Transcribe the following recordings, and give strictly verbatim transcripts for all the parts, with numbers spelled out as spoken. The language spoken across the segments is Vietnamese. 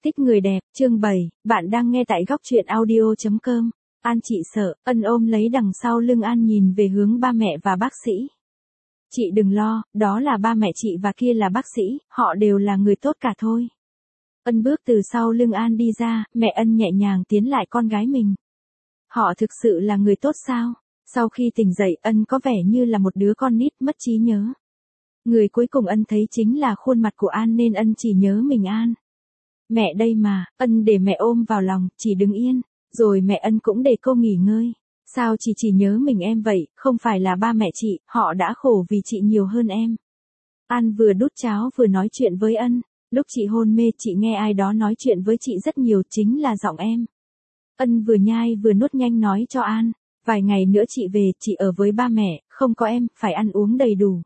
Thích người đẹp, chương bảy, bạn đang nghe tại góc truyện audio.com. An chị sợ, Ân ôm lấy đằng sau lưng An nhìn về hướng ba mẹ và bác sĩ. Chị đừng lo, đó là ba mẹ chị và kia là bác sĩ, họ đều là người tốt cả thôi. Ân bước từ sau lưng An đi ra, mẹ Ân nhẹ nhàng tiến lại con gái mình. Họ thực sự là người tốt sao? Sau khi tỉnh dậy, Ân có vẻ như là một đứa con nít mất trí nhớ. Người cuối cùng Ân thấy chính là khuôn mặt của An nên Ân chỉ nhớ mình An. Mẹ đây mà, Ân để mẹ ôm vào lòng, chỉ đứng yên, rồi mẹ Ân cũng để cô nghỉ ngơi. Sao chị chỉ nhớ mình em vậy, không phải là ba mẹ chị, họ đã khổ vì chị nhiều hơn em. An vừa đút cháo vừa nói chuyện với Ân, lúc chị hôn mê chị nghe ai đó nói chuyện với chị rất nhiều, chính là giọng em. Ân vừa nhai vừa nuốt nhanh nói cho An, vài ngày nữa chị về, chị ở với ba mẹ, không có em, phải ăn uống đầy đủ.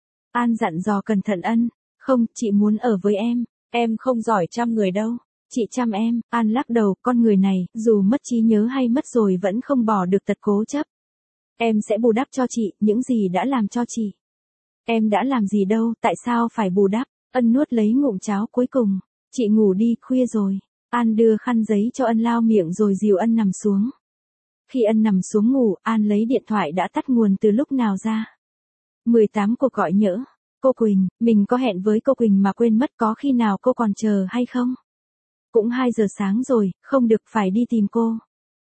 An dặn dò cẩn thận Ân, không, chị muốn ở với em. Em không giỏi chăm người đâu, chị chăm em. An lắc đầu, con người này, dù mất trí nhớ hay mất rồi vẫn không bỏ được tật cố chấp. Em sẽ bù đắp cho chị, những gì đã làm cho chị. Em đã làm gì đâu, tại sao phải bù đắp? Ân nuốt lấy ngụm cháo cuối cùng, chị ngủ đi, khuya rồi. An đưa khăn giấy cho Ân lau miệng rồi dìu Ân nằm xuống. Khi Ân nằm xuống ngủ, An lấy điện thoại đã tắt nguồn từ lúc nào ra. mười tám cuộc gọi nhỡ. Cô Quỳnh, mình có hẹn với cô Quỳnh mà quên mất, có khi nào cô còn chờ hay không? Cũng hai giờ sáng rồi, không được, phải đi tìm cô.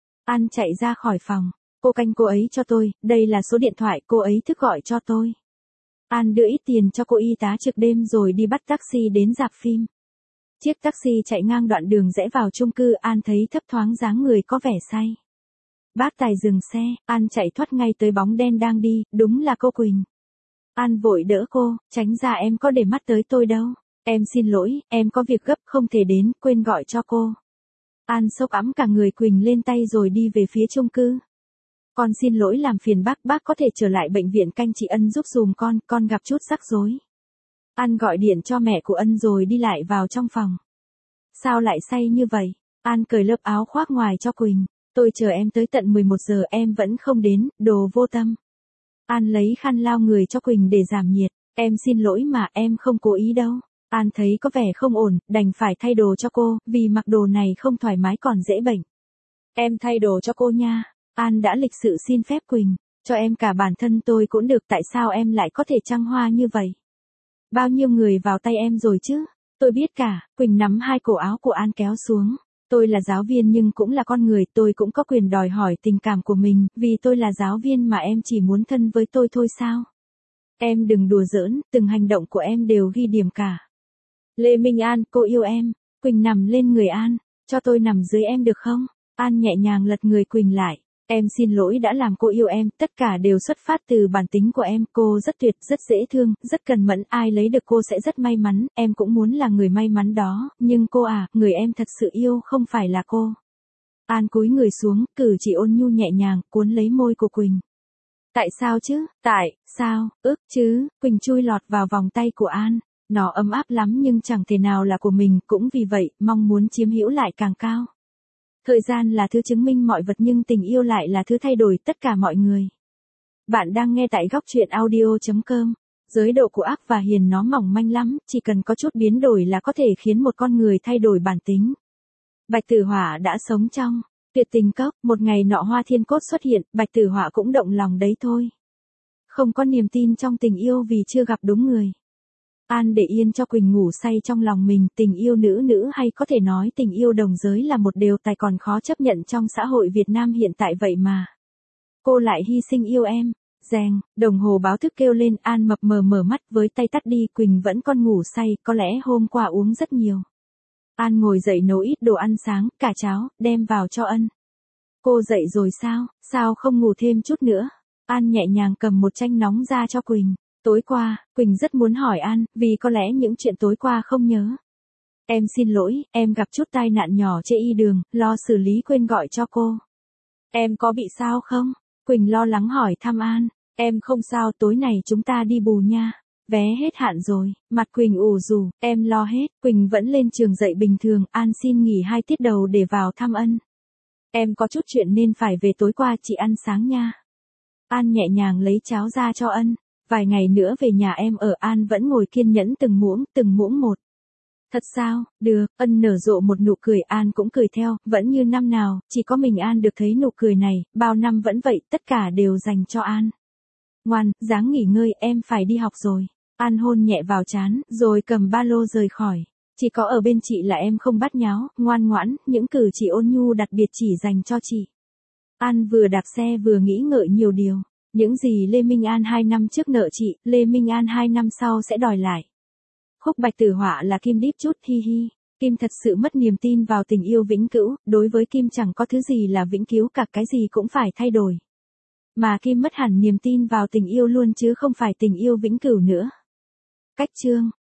An chạy ra khỏi phòng, cô canh cô ấy cho tôi, đây là số điện thoại cô ấy thức gọi cho tôi. An đưa ít tiền cho cô y tá trực đêm rồi đi bắt taxi đến rạp phim. Chiếc taxi chạy ngang đoạn đường rẽ vào chung cư, An thấy thấp thoáng dáng người có vẻ say. Bác tài dừng xe, An chạy thoát ngay tới bóng đen đang đi, đúng là cô Quỳnh. An vội đỡ cô, tránh ra, em có để mắt tới tôi đâu. Em xin lỗi, em có việc gấp không thể đến, quên gọi cho cô. An sốc ẵm cả người Quỳnh lên tay rồi đi về phía chung cư. Con xin lỗi làm phiền bác, bác có thể trở lại bệnh viện canh chị Ân giúp dùm con, con gặp chút rắc rối. An gọi điện cho mẹ của Ân rồi đi lại vào trong phòng. Sao lại say như vậy? An cởi lớp áo khoác ngoài cho Quỳnh. Tôi chờ em tới tận mười một giờ em vẫn không đến, đồ vô tâm. An lấy khăn lau người cho Quỳnh để giảm nhiệt. Em xin lỗi mà, em không cố ý đâu. An thấy có vẻ không ổn, đành phải thay đồ cho cô, vì mặc đồ này không thoải mái còn dễ bệnh. Em thay đồ cho cô nha. An đã lịch sự xin phép Quỳnh, cho em cả bản thân tôi cũng được, tại sao em lại có thể trăng hoa như vậy? Bao nhiêu người vào tay em rồi chứ? Tôi biết cả. Quỳnh nắm hai cổ áo của An kéo xuống. Tôi là giáo viên nhưng cũng là con người, tôi cũng có quyền đòi hỏi tình cảm của mình, vì tôi là giáo viên mà em chỉ muốn thân với tôi thôi sao? Em đừng đùa giỡn, từng hành động của em đều ghi điểm cả. Lê Minh An, cô yêu em. Quỳnh nằm lên người An, cho tôi nằm dưới em được không? An nhẹ nhàng lật người Quỳnh lại. Em xin lỗi đã làm cô yêu em, tất cả đều xuất phát từ bản tính của em, cô rất tuyệt, rất dễ thương, rất cần mẫn, ai lấy được cô sẽ rất may mắn, em cũng muốn là người may mắn đó, nhưng cô à, người em thật sự yêu không phải là cô. An cúi người xuống, cử chỉ ôn nhu nhẹ nhàng, cuốn lấy môi của Quỳnh. Tại sao chứ, tại, sao, ức chứ, Quỳnh chui lọt vào vòng tay của An, nó ấm áp lắm nhưng chẳng thể nào là của mình, cũng vì vậy, mong muốn chiếm hữu lại càng cao. Thời gian là thứ chứng minh mọi vật nhưng tình yêu lại là thứ thay đổi tất cả mọi người. Bạn đang nghe tại góc truyện audio.com. Giới độ của ác và hiền nó mỏng manh lắm, chỉ cần có chút biến đổi là có thể khiến một con người thay đổi bản tính. Bạch Tử Họa đã sống trong Tuyệt Tình Cốc, một ngày nọ Hoa Thiên Cốt xuất hiện, Bạch Tử Họa cũng động lòng đấy thôi. Không có niềm tin trong tình yêu vì chưa gặp đúng người. An để yên cho Quỳnh ngủ say trong lòng mình, tình yêu nữ nữ hay có thể nói tình yêu đồng giới là một điều tài còn khó chấp nhận trong xã hội Việt Nam hiện tại vậy mà. Cô lại hy sinh yêu em. Reng, đồng hồ báo thức kêu lên, An mập mờ mở mắt với tay tắt đi, Quỳnh vẫn còn ngủ say, có lẽ hôm qua uống rất nhiều. An ngồi dậy nấu ít đồ ăn sáng, cả cháo, đem vào cho Ân. Cô dậy rồi sao, sao không ngủ thêm chút nữa? An nhẹ nhàng cầm một chanh nóng ra cho Quỳnh. Tối qua, Quỳnh rất muốn hỏi An, vì có lẽ những chuyện tối qua không nhớ. Em xin lỗi, em gặp chút tai nạn nhỏ trên y đường, lo xử lý quên gọi cho cô. Em có bị sao không? Quỳnh lo lắng hỏi thăm An. Em không sao, tối này chúng ta đi bù nha. Vé hết hạn rồi, mặt Quỳnh ủ rũ, em lo hết. Quỳnh vẫn lên trường dạy bình thường, An xin nghỉ hai tiết đầu để vào thăm Ân. Em có chút chuyện nên phải về, tối qua chị ăn sáng nha. An nhẹ nhàng lấy cháo ra cho Ân. Vài ngày nữa về nhà em ở. An vẫn ngồi kiên nhẫn từng muỗng, từng muỗng một. Thật sao, được, Ân nở rộ một nụ cười, An cũng cười theo, vẫn như năm nào, chỉ có mình An được thấy nụ cười này, bao năm vẫn vậy, tất cả đều dành cho An. Ngoan, ráng nghỉ ngơi, em phải đi học rồi. An hôn nhẹ vào trán, rồi cầm ba lô rời khỏi. Chỉ có ở bên chị là em không bắt nháo, ngoan ngoãn, những cử chỉ ôn nhu đặc biệt chỉ dành cho chị. An vừa đạp xe vừa nghĩ ngợi nhiều điều. Những gì Lê Minh An hai năm trước nợ chị, Lê Minh An hai năm sau sẽ đòi lại. Khúc Bạch Tử Họa là Kim đíp chút, hi hi. Kim thật sự mất niềm tin vào tình yêu vĩnh cửu, đối với Kim chẳng có thứ gì là vĩnh cứu cả, cái gì cũng phải thay đổi. Mà Kim mất hẳn niềm tin vào tình yêu luôn chứ không phải tình yêu vĩnh cửu nữa. Cách chương